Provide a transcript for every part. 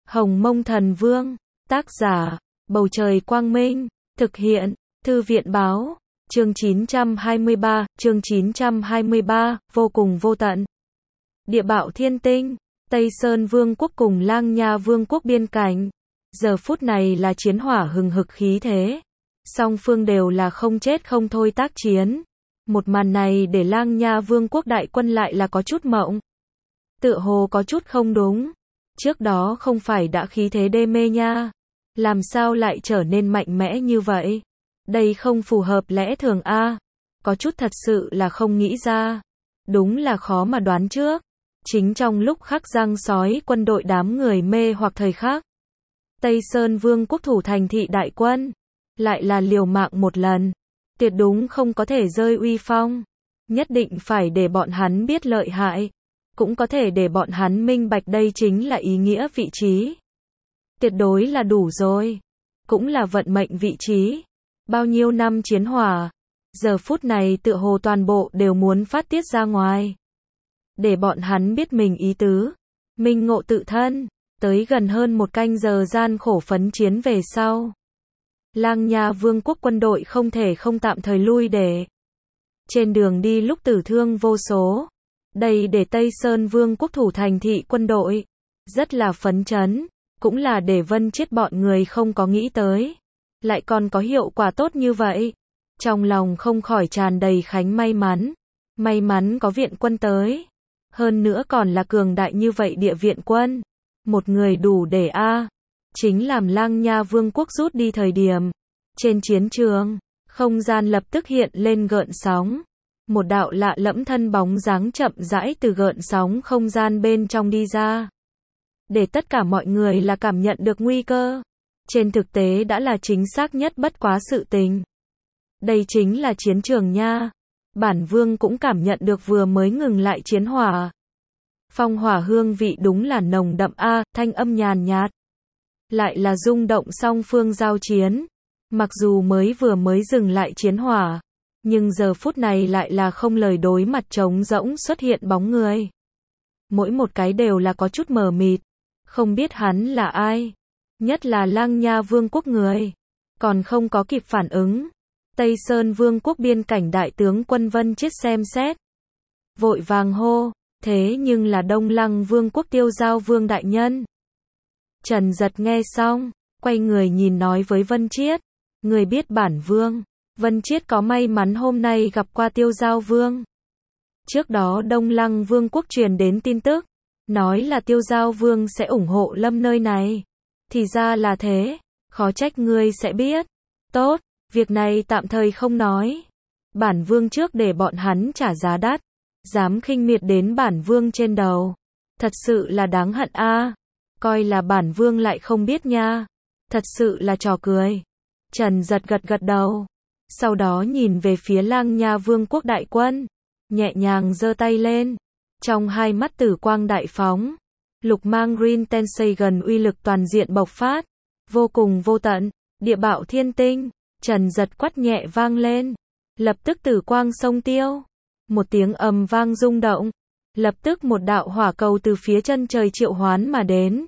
Hồng Mông Thần Vương, tác giả, Bầu Trời Quang Minh, thực hiện, Thư viện Báo, chương 923, vô cùng vô tận. Địa Bạo Thiên Tinh, Tây Sơn Vương quốc cùng Lang Nha Vương quốc biên cảnh. Giờ phút này là chiến hỏa hừng hực khí thế. Song phương đều là không chết không thôi tác chiến. Một màn này để Lang Nha Vương quốc đại quân lại là có chút mộng. Tựa hồ có chút không đúng. Trước đó không phải đã khí thế đê mê nha. Làm sao lại trở nên mạnh mẽ như vậy? Đây không phù hợp lẽ thường a. Có chút thật sự là không nghĩ ra. Đúng là khó mà đoán trước. Chính trong lúc khắc răng sói quân đội đám người mê hoặc thời khắc. Tây Sơn Vương quốc thủ thành thị đại quân. Lại là liều mạng một lần. Tuyệt đúng không có thể rơi uy phong. Nhất định phải để bọn hắn biết lợi hại. Cũng có thể để bọn hắn minh bạch đây chính là ý nghĩa vị trí. Tuyệt đối là đủ rồi. Cũng là vận mệnh vị trí. Bao nhiêu năm chiến hỏa. Giờ phút này tựa hồ toàn bộ đều muốn phát tiết ra ngoài. Để bọn hắn biết mình ý tứ. Minh ngộ tự thân. Tới gần hơn một canh giờ gian khổ phấn chiến về sau. Lang Nha Vương quốc quân đội không thể không tạm thời lui để. Trên đường đi lúc tử thương vô số. Đây để Tây Sơn Vương quốc thủ thành thị quân đội. Rất là phấn chấn. Cũng là để Vân Chiết bọn người không có nghĩ tới. Lại còn có hiệu quả tốt như vậy. Trong lòng không khỏi tràn đầy khánh may mắn. May mắn có viện quân tới. Hơn nữa còn là cường đại như vậy địa viện quân. Một người đủ để chính làm Lang Nha Vương quốc rút đi thời điểm. Trên chiến trường, không gian lập tức hiện lên gợn sóng. Một đạo lạ lẫm thân bóng dáng chậm rãi từ gợn sóng không gian bên trong đi ra. Để tất cả mọi người là cảm nhận được nguy cơ. Trên thực tế đã là chính xác nhất bất quá sự tình. Đây chính là chiến trường nha. Bản vương cũng cảm nhận được vừa mới ngừng lại chiến hỏa. Phong hỏa hương vị đúng là nồng đậm thanh âm nhàn nhạt. Lại là rung động song phương giao chiến. Mặc dù vừa mới dừng lại chiến hỏa. Nhưng giờ phút này lại là không lời đối mặt trống rỗng xuất hiện bóng người. Mỗi một cái đều là có chút mờ mịt. Không biết hắn là ai. Nhất là Lang Nha Vương quốc người. Còn không có kịp phản ứng. Tây Sơn Vương quốc biên cảnh đại tướng quân Vân Chiết xem xét. Vội vàng hô. Thế nhưng là Đông Lăng Vương quốc Tiêu Giao Vương đại nhân. Trần Giật nghe xong. Quay người nhìn nói với Vân Chiết. Người biết bản vương. Vân Chiết có may mắn hôm nay gặp qua Tiêu Giao Vương. Trước đó Đông Lăng Vương quốc truyền đến tin tức. Nói là Tiêu Giao Vương sẽ ủng hộ Lâm nơi này. Thì ra là thế. Khó trách ngươi sẽ biết. Tốt, việc này tạm thời không nói. Bản vương trước để bọn hắn trả giá đắt. Dám khinh miệt đến bản vương trên đầu. Thật sự là đáng hận Coi là bản vương lại không biết nha. Thật sự là trò cười. Trần Giật gật đầu. Sau đó nhìn về phía Lang Nha Vương quốc đại quân. Nhẹ nhàng giơ tay lên. Trong hai mắt tử quang đại phóng. Lục mang Green Tensagon uy lực toàn diện bộc phát. Vô cùng vô tận. Địa Bạo Thiên Tinh. Trần Giật quát nhẹ vang lên. Lập tức tử quang sông tiêu. Một tiếng ầm vang rung động. Lập tức một đạo hỏa cầu từ phía chân trời triệu hoán mà đến.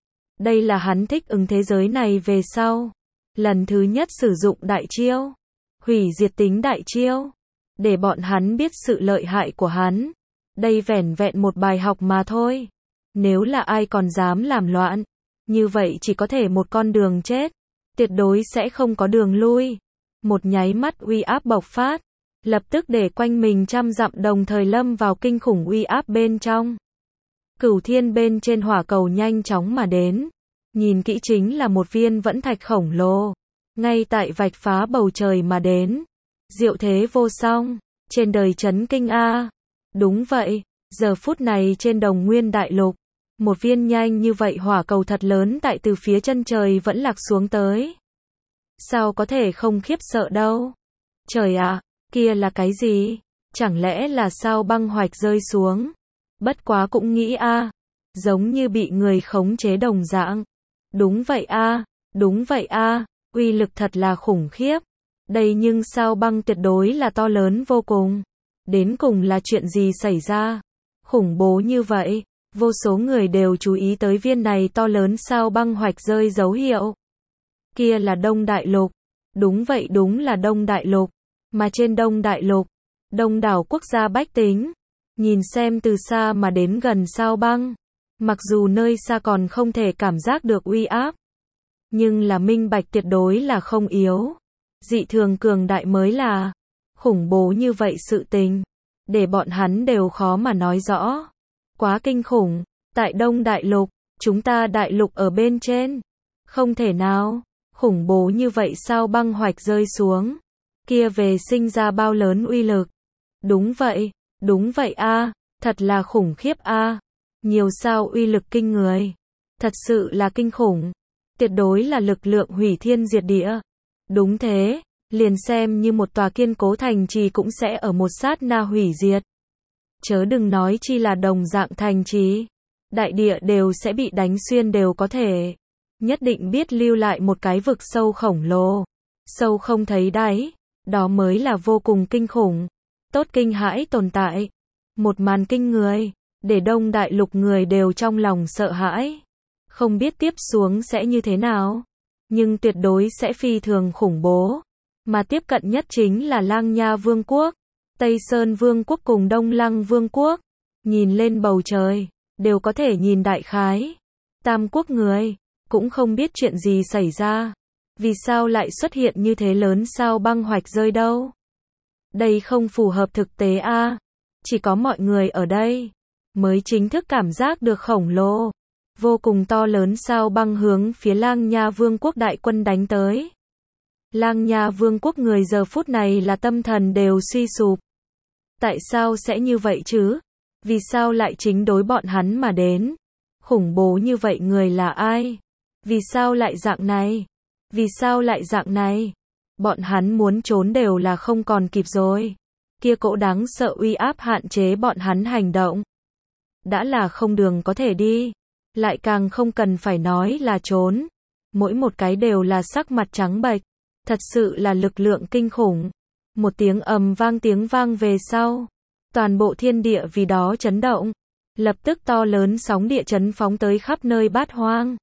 Đây là hắn thích ứng thế giới này về sau. Lần thứ nhất sử dụng đại chiêu. Hủy diệt tính đại chiêu. Để bọn hắn biết sự lợi hại của hắn. Đây vẻn vẹn một bài học mà thôi. Nếu là ai còn dám làm loạn. Như vậy chỉ có thể một con đường chết. Tuyệt đối sẽ không có đường lui. Một nháy mắt uy áp bộc phát. Lập tức để quanh mình trăm dặm đồng thời lâm vào kinh khủng uy áp bên trong. Cửu thiên bên trên hỏa cầu nhanh chóng mà đến. Nhìn kỹ chính là một viên vẫn thạch khổng lồ. Ngay tại vạch phá bầu trời mà đến. Diệu thế vô song. Trên đời chấn kinh Đúng vậy. Giờ phút này trên Đồng Nguyên Đại Lục. Một viên nhanh như vậy hỏa cầu thật lớn tại từ phía chân trời vẫn lạc xuống tới. Sao có thể không khiếp sợ đâu. Trời ạ, kia là cái gì? Chẳng lẽ là sao băng hoạch rơi xuống? Bất quá cũng nghĩ giống như bị người khống chế đồng dạng. Đúng vậy đúng vậy uy lực thật là khủng khiếp. Đây nhưng sao băng tuyệt đối là to lớn vô cùng. Đến cùng là chuyện gì xảy ra? Khủng bố như vậy. Vô số người đều chú ý tới viên này to lớn sao băng hoạch rơi dấu hiệu. Kia là Đông Đại Lục. Đúng vậy, đúng là Đông Đại Lục. Mà trên Đông Đại Lục, đông đảo quốc gia bách tính, nhìn xem từ xa mà đến gần sao băng. Mặc dù nơi xa còn không thể cảm giác được uy áp, nhưng là minh bạch tuyệt đối là không yếu. Dị thường cường đại mới là khủng bố như vậy sự tình, để bọn hắn đều khó mà nói rõ. Quá kinh khủng, tại Đông Đại Lục, chúng ta đại lục ở bên trên. Không thể nào, khủng bố như vậy sao băng hoạch rơi xuống. Kia về sinh ra bao lớn uy lực. Đúng vậy a, thật là khủng khiếp a. Nhiều sao uy lực kinh người. Thật sự là kinh khủng. Tuyệt đối là lực lượng hủy thiên diệt địa. Đúng thế, liền xem như một tòa kiên cố thành trì cũng sẽ ở một sát na hủy diệt. Chớ đừng nói chi là đồng dạng thành trì. Đại địa đều sẽ bị đánh xuyên đều có thể. Nhất định biết lưu lại một cái vực sâu khổng lồ. Sâu không thấy đáy. Đó mới là vô cùng kinh khủng. Tốt kinh hãi tồn tại. Một màn kinh người, để Đông Đại Lục người đều trong lòng sợ hãi. Không biết tiếp xuống sẽ như thế nào. Nhưng tuyệt đối sẽ phi thường khủng bố. Mà tiếp cận nhất chính là Lang Nha Vương quốc, Tây Sơn Vương quốc cùng Đông Lăng Vương quốc. Nhìn lên bầu trời, đều có thể nhìn đại khái. Tam quốc người, cũng không biết chuyện gì xảy ra. Vì sao lại xuất hiện như thế lớn sao băng hoạch rơi đâu? Đây không phù hợp thực tế a. Chỉ có mọi người ở đây mới chính thức cảm giác được khổng lồ, vô cùng to lớn sao băng hướng phía Lang Nha Vương quốc đại quân đánh tới. Lang Nha Vương quốc người giờ phút này là tâm thần đều suy sụp. Tại sao sẽ như vậy chứ? Vì sao lại chính đối bọn hắn mà đến? Khủng bố như vậy người là ai? Vì sao lại dạng này? Vì sao lại dạng này? Bọn hắn muốn trốn đều là không còn kịp rồi. Kia cỗ đáng sợ uy áp hạn chế bọn hắn hành động. Đã là không đường có thể đi. Lại càng không cần phải nói là trốn. Mỗi một cái đều là sắc mặt trắng bệch. Thật sự là lực lượng kinh khủng. Một tiếng tiếng vang về sau. Toàn bộ thiên địa vì đó chấn động. Lập tức to lớn sóng địa chấn phóng tới khắp nơi bát hoang.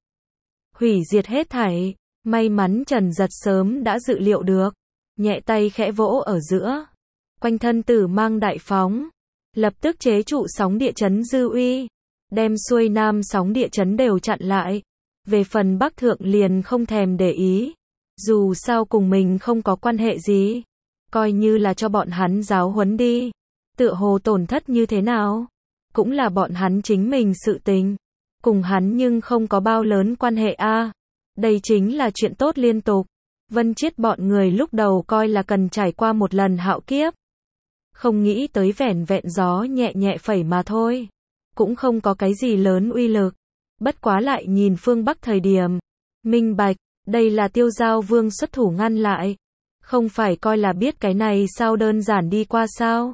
Hủy diệt hết thảy. May mắn Trần Giật sớm đã dự liệu được. Nhẹ tay khẽ vỗ ở giữa. Quanh thân tử mang đại phóng. Lập tức chế trụ sóng địa chấn dư uy. Đem xuôi nam sóng địa chấn đều chặn lại. Về phần Bắc Thượng liền không thèm để ý. Dù sao cùng mình không có quan hệ gì. Coi như là cho bọn hắn giáo huấn đi. Tựa hồ tổn thất như thế nào? Cũng là bọn hắn chính mình sự tình. Cùng hắn nhưng không có bao lớn quan hệ a. Đây chính là chuyện tốt liên tục. Vân Chiết bọn người lúc đầu coi là cần trải qua một lần hạo kiếp. Không nghĩ tới vẻn vẹn gió nhẹ nhẹ phẩy mà thôi. Cũng không có cái gì lớn uy lực. Bất quá lại nhìn phương Bắc thời điểm. Minh bạch, đây là Tiêu Giao Vương xuất thủ ngăn lại. Không phải coi là biết cái này sao đơn giản đi qua sao.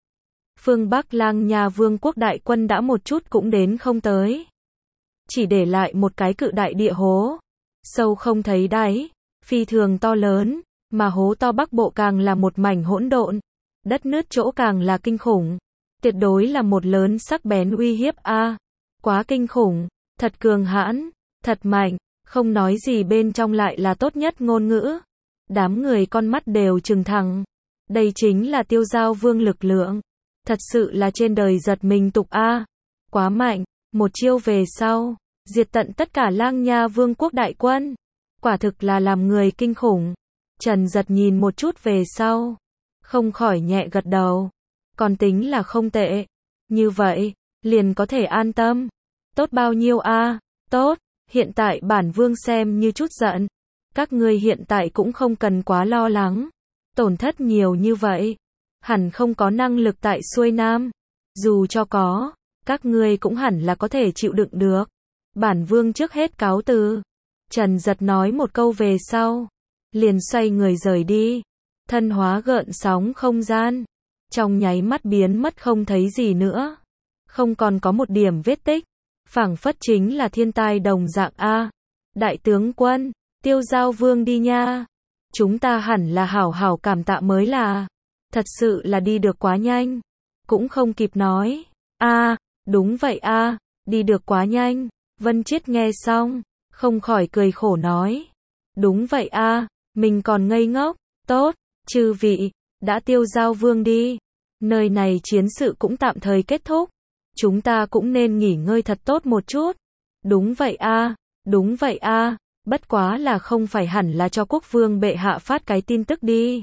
Phương Bắc Lang Nha Vương quốc đại quân đã một chút cũng đến không tới. Chỉ để lại một cái cự đại địa hố. Sâu không thấy đáy. Phi thường to lớn. Mà hố to bắc bộ càng là một mảnh hỗn độn. Đất nứt chỗ càng là kinh khủng. Tuyệt đối là một lớn sắc bén uy hiếp a. Quá kinh khủng. Thật cường hãn. Thật mạnh. Không nói gì bên trong lại là tốt nhất ngôn ngữ. Đám người con mắt đều trừng thẳng. Đây chính là Tiêu Giao Vương lực lượng. Thật sự là trên đời giật mình tục a. Quá mạnh. Một chiêu về sau. Diệt tận tất cả Lang Nha Vương quốc đại quân. Quả thực là làm người kinh khủng. Trần Giật nhìn một chút về sau. Không khỏi nhẹ gật đầu. Còn tính là không tệ. Như vậy, liền có thể an tâm. Tốt bao nhiêu a? Tốt, hiện tại bản vương xem như chút giận. Các ngươi hiện tại cũng không cần quá lo lắng. Tổn thất nhiều như vậy. Hẳn không có năng lực tại xuôi nam. Dù cho có, các ngươi cũng hẳn là có thể chịu đựng được. Bản vương trước hết cáo từ. Trần Giật nói một câu về sau. Liền xoay người rời đi. Thân hóa gợn sóng không gian. Trong nháy mắt biến mất không thấy gì nữa. Không còn có một điểm vết tích. Phảng phất chính là thiên tai đồng dạng a. Đại tướng quân, Tiêu Giao Vương đi nha. Chúng ta hẳn là hảo hảo cảm tạ mới là. Thật sự là đi được quá nhanh. Cũng không kịp nói. A, đúng vậy a. Đi được quá nhanh. Vân Chiết nghe xong, không khỏi cười khổ nói. Đúng vậy a, mình còn ngây ngốc. Tốt, chư vị, đã Tiêu Giao Vương đi. Nơi này chiến sự cũng tạm thời kết thúc. Chúng ta cũng nên nghỉ ngơi thật tốt một chút. Đúng vậy a, đúng vậy a, bất quá là không phải hẳn là cho quốc vương bệ hạ phát cái tin tức đi.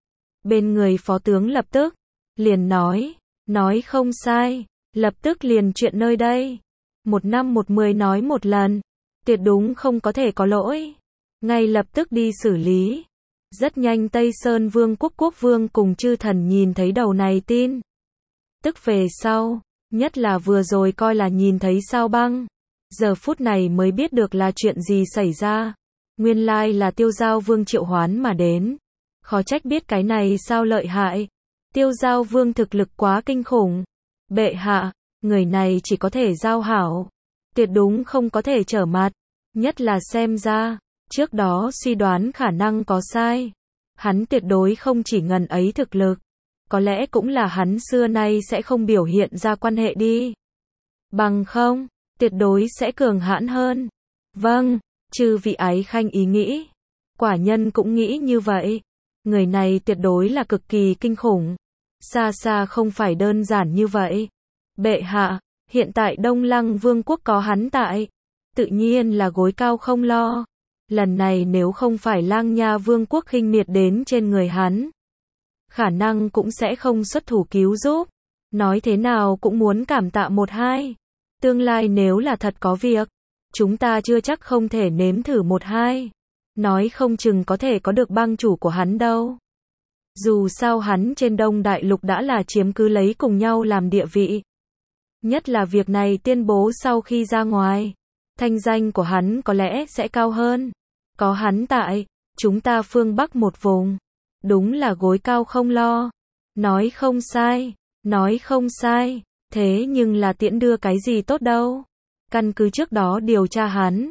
Bên người phó tướng lập tức, liền nói không sai, lập tức liền chuyện nơi đây. 1 năm 1 10 nói một lần, tuyệt đúng không có thể có lỗi. Ngay lập tức đi xử lý. Rất nhanh Tây Sơn Vương quốc quốc vương cùng chư thần nhìn thấy đầu này tin. Tức về sau, nhất là vừa rồi coi là nhìn thấy sao băng. Giờ phút này mới biết được là chuyện gì xảy ra. Nguyên lai là Tiêu Giao Vương triệu hoán mà đến. Khó trách biết cái này sao lợi hại. Tiêu Giao Vương thực lực quá kinh khủng. Bệ hạ, người này chỉ có thể giao hảo. Tuyệt đúng không có thể trở mặt. Nhất là xem ra, trước đó suy đoán khả năng có sai. Hắn tuyệt đối không chỉ ngần ấy thực lực. Có lẽ cũng là hắn xưa nay sẽ không biểu hiện ra quan hệ đi. Bằng không, tuyệt đối sẽ cường hãn hơn. Vâng, chư vị ái khanh ý nghĩ. Quả nhân cũng nghĩ như vậy. Người này tuyệt đối là cực kỳ kinh khủng. Xa xa không phải đơn giản như vậy. Bệ hạ, hiện tại Đông Lăng Vương quốc có hắn tại. Tự nhiên là gối cao không lo. Lần này nếu không phải Lang Nha Vương quốc khinh miệt đến trên người hắn, khả năng cũng sẽ không xuất thủ cứu giúp. Nói thế nào cũng muốn cảm tạ một hai. Tương lai nếu là thật có việc, chúng ta chưa chắc không thể nếm thử một hai. Nói không chừng có thể có được bang chủ của hắn đâu. Dù sao hắn trên Đông Đại Lục đã là chiếm cứ lấy cùng nhau làm địa vị. Nhất là việc này tuyên bố sau khi ra ngoài, thanh danh của hắn có lẽ sẽ cao hơn. Có hắn tại, chúng ta phương Bắc một vùng, đúng là gối cao không lo. Nói không sai, nói không sai, thế nhưng là tiễn đưa cái gì tốt đâu. Căn cứ trước đó điều tra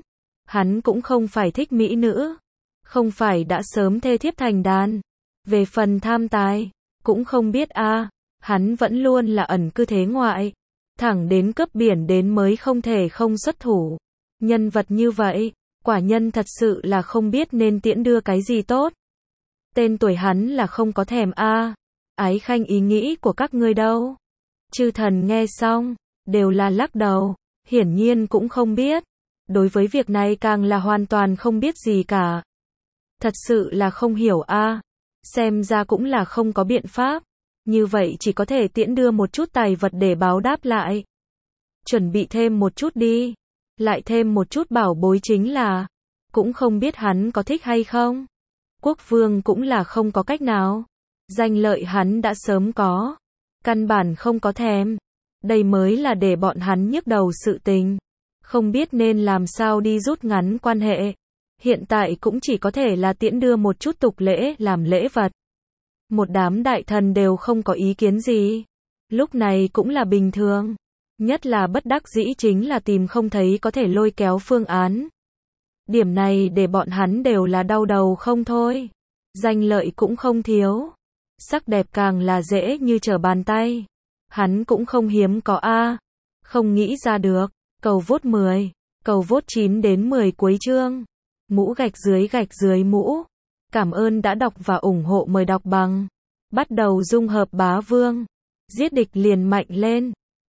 hắn cũng không phải thích mỹ nữ, không phải đã sớm thê thiếp thành đàn. Về phần tham tài, cũng không biết a, hắn vẫn luôn là ẩn cư thế ngoại, thẳng đến cấp biển đến mới không thể không xuất thủ. Nhân vật như vậy, quả nhân thật sự là không biết nên tiễn đưa cái gì tốt. Tên tuổi hắn là không có thèm a. Ái khanh ý nghĩ của các ngươi đâu? Chư thần nghe xong, đều là lắc đầu, hiển nhiên cũng không biết. Đối với việc này càng là hoàn toàn không biết gì cả. Thật sự là không hiểu a. Xem ra cũng là không có biện pháp. Như vậy chỉ có thể tiễn đưa một chút tài vật để báo đáp lại. Chuẩn bị thêm một chút đi. Lại thêm một chút bảo bối chính là, cũng không biết hắn có thích hay không. Quốc vương cũng là không có cách nào. Danh lợi hắn đã sớm có. Căn bản không có thèm. Đây mới là để bọn hắn nhức đầu sự tình. Không biết nên làm sao đi rút ngắn quan hệ. Hiện tại cũng chỉ có thể là tiễn đưa một chút tục lễ làm lễ vật. Một đám đại thần đều không có ý kiến gì. Lúc này cũng là bình thường. Nhất là bất đắc dĩ chính là tìm không thấy có thể lôi kéo phương án. Điểm này để bọn hắn đều là đau đầu không thôi. Danh lợi cũng không thiếu. Sắc đẹp càng là dễ như trở bàn tay. Hắn cũng không hiếm có a. Không nghĩ ra được. Cầu vote 10. Cầu vote 9 đến 10 cuối chương. Mũ gạch dưới mũ. Cảm ơn đã đọc và ủng hộ, mời đọc bằng. Bắt đầu dung hợp bá vương. Giết địch liền mạnh lên.